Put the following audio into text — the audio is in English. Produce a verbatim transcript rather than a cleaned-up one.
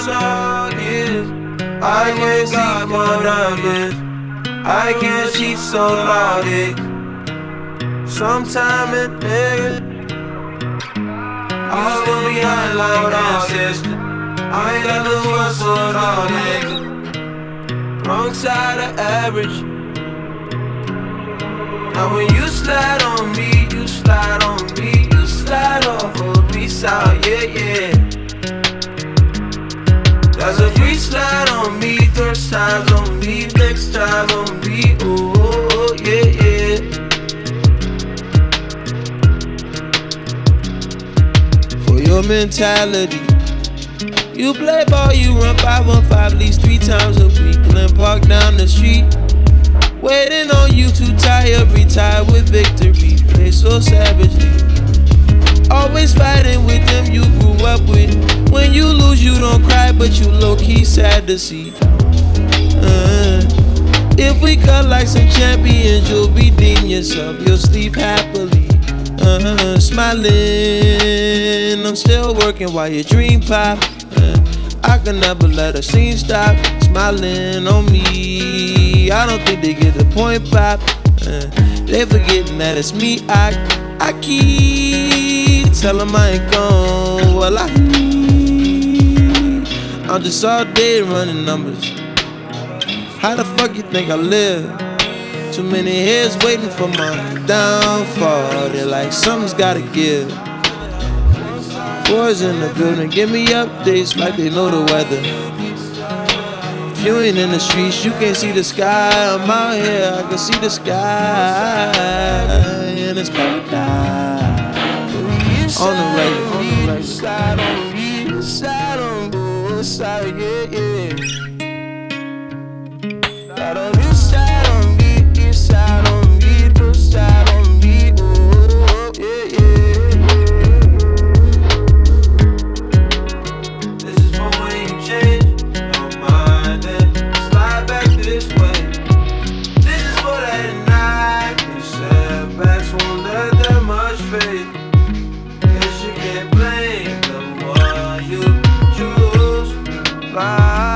all years. I can't see one out yet. I can't see so cloudy. Sometime it nigga, I'll still be high like that, sister. I ain't got the words for it all, nigga. Wrong side of average. Now when you slide on me, you slide on me, you slide off a piece out, yeah, yeah. That's a free slide on me, first times on me, next time on me, oh, oh, oh yeah, yeah. For your mentality, you play ball, you run five on five at least three times a week. Glen Park down the street, waiting on you to tired, retired with victory. Play so savagely, always fighting with them you grew up with. When you lose, you don't cry, but you low-key sad to see. uh, If we cut like some champions, you'll redeem yourself, you'll sleep happily. uh, Smiling, I'm still working while your dream pop. uh, I can never let a scene stop. Smiling on me, I don't think they get the point, pop. uh, They forgetting that it's me, I, I keep tell them I ain't gone, well I I'm just all day running numbers. How the fuck you think I live? Too many heads waiting for my downfall. They're like something's gotta give. Boys in the building, give me updates like they know the weather. If you ain't in the streets, you can't see the sky. I'm out here, I can see the sky, and it's paradise. On the regular, on the regular. Side on me, side on both side, yeah, yeah. Side on you, side on me, you side on me, two side on me, oh, yeah, yeah. This is for when you change your mind and slide back this way. This is for that night when setbacks won't let that much fade. Can't blame the one you choose. Bye.